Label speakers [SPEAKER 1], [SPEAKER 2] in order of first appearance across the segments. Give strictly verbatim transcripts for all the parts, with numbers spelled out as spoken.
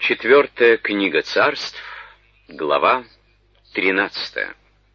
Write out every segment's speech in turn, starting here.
[SPEAKER 1] Четвертая книга Царств, глава тринадцатая.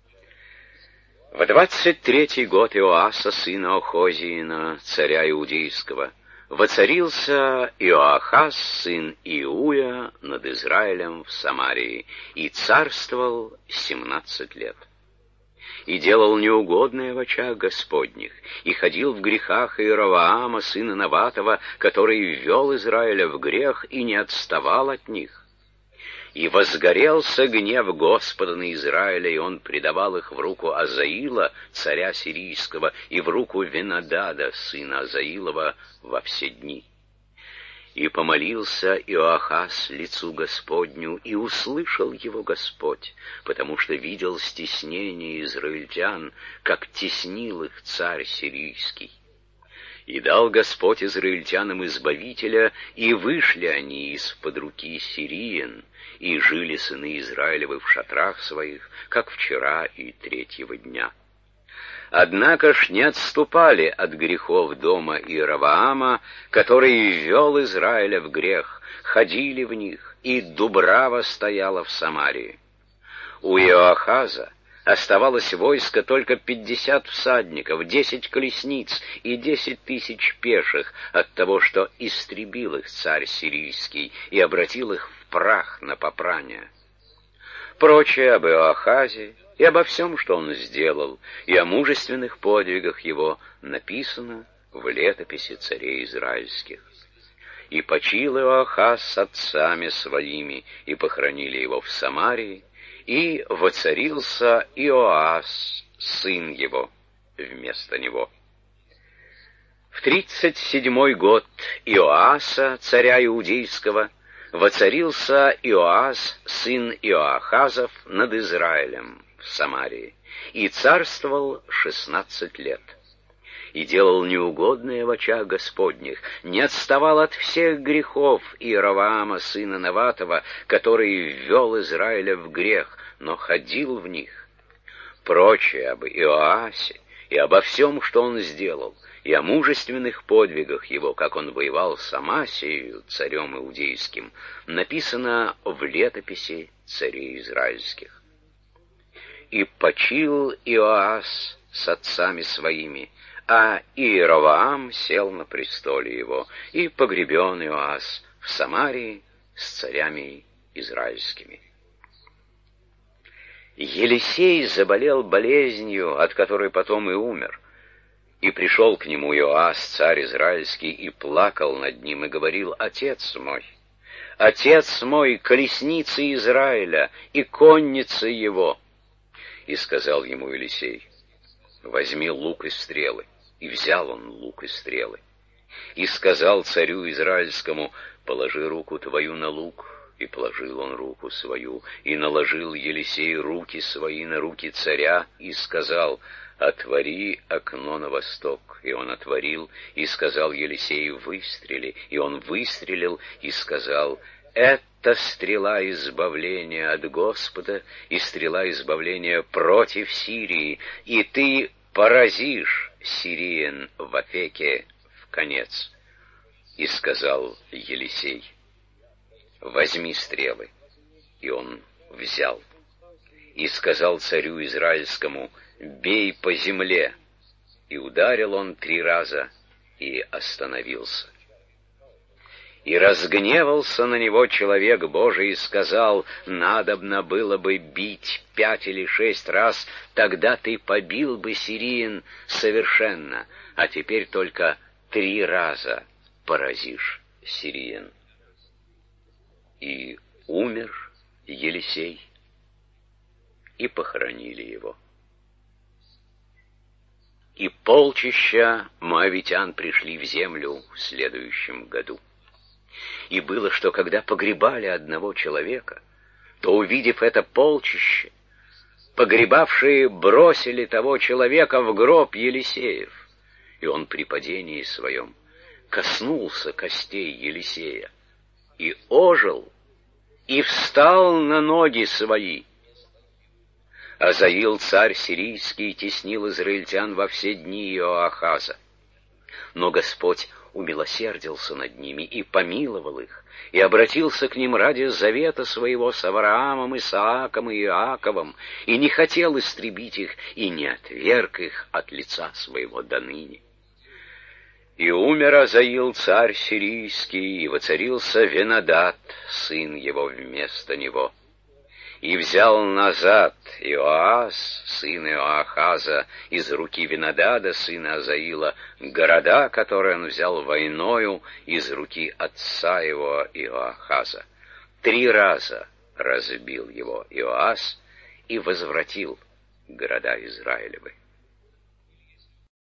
[SPEAKER 1] В двадцать третий год Иоаса, сына Охозиина, царя Иудейского, воцарился Иоахаз, сын Иуя, над Израилем в Самарии, и царствовал семнадцать лет. И делал неугодное в очах Господних, и ходил в грехах Иеровоама, сына Наватова, который ввел Израиля в грех и не отставал от них. И возгорелся гнев Господа на Израиля, и он предавал их в руку Азаила, царя сирийского, и в руку Венадада, сына Азаилова, во все дни. И помолился Иоахаз лицу Господню, и услышал его Господь, потому что видел стеснение израильтян, как теснил их царь сирийский. И дал Господь израильтянам избавителя, и вышли они из-под руки сириян, и жили сыны Израилевы в шатрах своих, как вчера и третьего дня. Однако ж не отступали от грехов дома Иеровоама, который ввел Израиля в грех, ходили в них, и дубрава стояла в Самарии. У Иоахаза оставалось войско только пятьдесят всадников, десять колесниц и десять тысяч пеших от того, что истребил их царь сирийский и обратил их в прах на попрание. Прочее об Иоахазе и обо всем, что он сделал, и о мужественных подвигах его написано в летописи царей израильских. И почил Иоахаз с отцами своими, и похоронили его в Самарии, и воцарился Иоас, сын его, вместо него. В тридцать седьмой год Иоаса, царя Иудейского, воцарился Иоас, сын Иоахазов, над Израилем в Самарии, и царствовал шестнадцать лет. И делал неугодное в очах Господних, не отставал от всех грехов Иеровоама, сына Наватова, который ввел Израиля в грех, но ходил в них. Прочее об Иоасе и обо всем, что он сделал, и о мужественных подвигах его, как он воевал с Амасией, царем иудейским, написано в летописи царей израильских. И почил Иоас с отцами своими, а Иеровоам сел на престоле его, и погребен Иоас в Самарии с царями израильскими. Елисей заболел болезнью, от которой потом и умер. И пришел к нему Иоас, царь израильский, и плакал над ним, и говорил: «Отец мой, отец мой, колесницы Израиля и конницы его!» И сказал ему Елисей: «Возьми лук и стрелы». И взял он лук и стрелы. И сказал царю израильскому: «Положи руку твою на лук». И положил он руку свою, и наложил Елисей руки свои на руки царя, и сказал: «Отвори окно на восток». И он отворил, и сказал Елисей: «Выстрели». И он выстрелил, и сказал: «Это стрела избавления от Господа, и стрела избавления против Сирии, и ты поразишь сириян в Афеке в конец». И сказал Елисей: «Возьми стрелы». И он взял. И сказал царю израильскому: «Бей по земле». И ударил он три раза, и остановился. И разгневался на него человек Божий и сказал: «Надобно было бы бить пять или шесть раз, тогда ты побил бы сириян совершенно, а теперь только три раза поразишь сириян». И умер Елисей, и похоронили его. И полчища моавитян пришли в землю в следующем году. И было, что когда погребали одного человека, то, увидев это полчище, погребавшие бросили того человека в гроб Елисеев, и он при падении своем коснулся костей Елисея, и ожил, и встал на ноги свои. Азаил, царь сирийский, теснил израильтян во все дни Иоахаза. Но Господь умилосердился над ними и помиловал их, и обратился к ним ради завета своего с Авраамом, Исааком и Иаковом, и не хотел истребить их, и не отверг их от лица своего доныне. И умер Азаил, царь сирийский, и воцарился Венадад, сын его, вместо него. И взял назад Иоас, сын Иоахаза, из руки Венадада, сына Азаила, города, которые он взял войною из руки отца его Иоахаза. Три раза разбил его Иоас и возвратил города Израилевы.